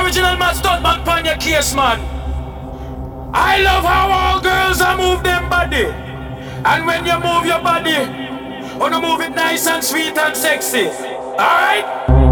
Original man, stunt man, pan your case, man. I love how all girls are move them body. And when you move your body, wanna move it nice and sweet and sexy. Alright?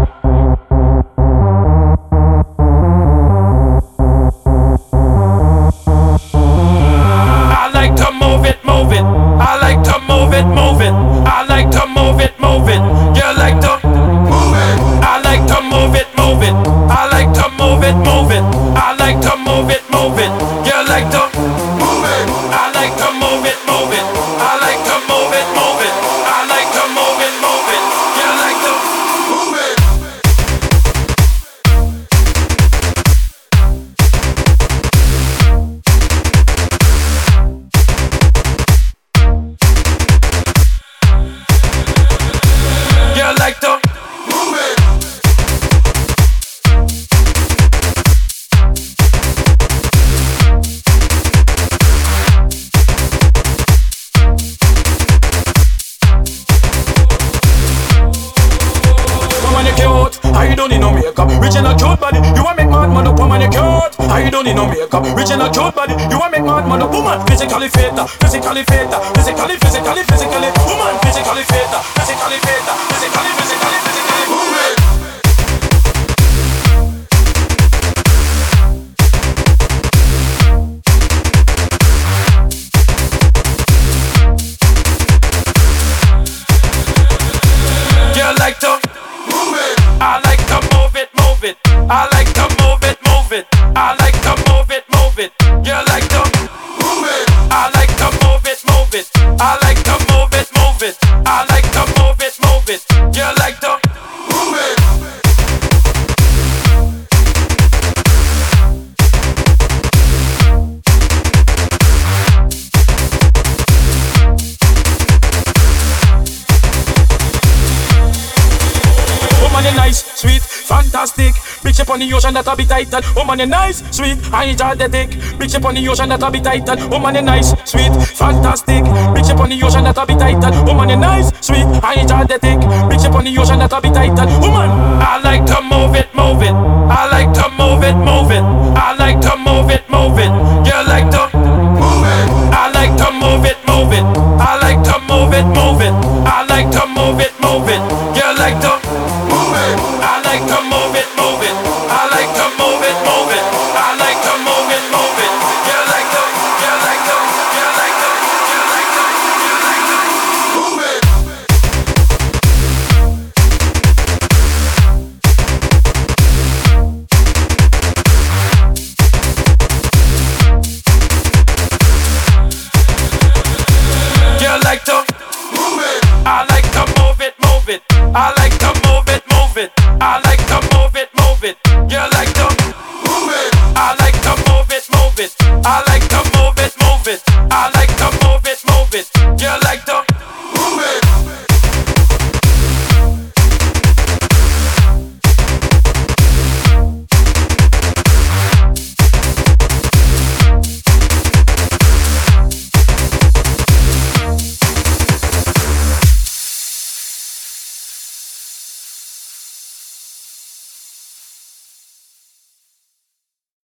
I like to move it, move it. I like to move it, move it. I like to move it, move it. You like to move it. I like to move it, move it. I like to move it, move it. I like to move it, move it. You like to move it. I like to move it, move it. I like to move it, move it. I like to move it, move it. You like to move it. You like to move it. Woman, you cute. How you don't need no makeup? Rich and a cute body. You want make man up. Woman, you cute. How you don't need no makeup? Rich and a cute body. You want make man up. Woman, physically fit. Physically fit. Physically. Woman, physically fit. Physically fit. Physically. Move it. You like to move it. I like to move it, move it. I like to move it, move it. I like to move it, move it. You like to move it. I like to move it, move it. I like to move it, move it. I like to move it, move it. You like to move it. Woman, you nice, sweet, fantastic. Big ship on the ocean that a be titan. Woman, you nice, sweet, energetic. Big ship on the ocean that a be titan. Woman, you nice, sweet, fantastic. Big ship on the ocean that a be titan. Woman, you nice, sweet, energetic. Big ship on the ocean that a be titan. Woman, I like to move it, move it. I like to move it, move it. I like to move it, move it. You like to move it. I like to move it, move it. I like to move it, move it. I like to move it, move it. You like to move it. I like to move it, move it. I like to move it, move it. I like to move it, move it. You like to, you like to, you like to, you like to, you like to move it. You like to move it. I like to move it, move it. I like to move it, move it. I like to move it, move it. You like to move it. I like to move it, move it. I like to move it, move it. I like to move it, move it. You like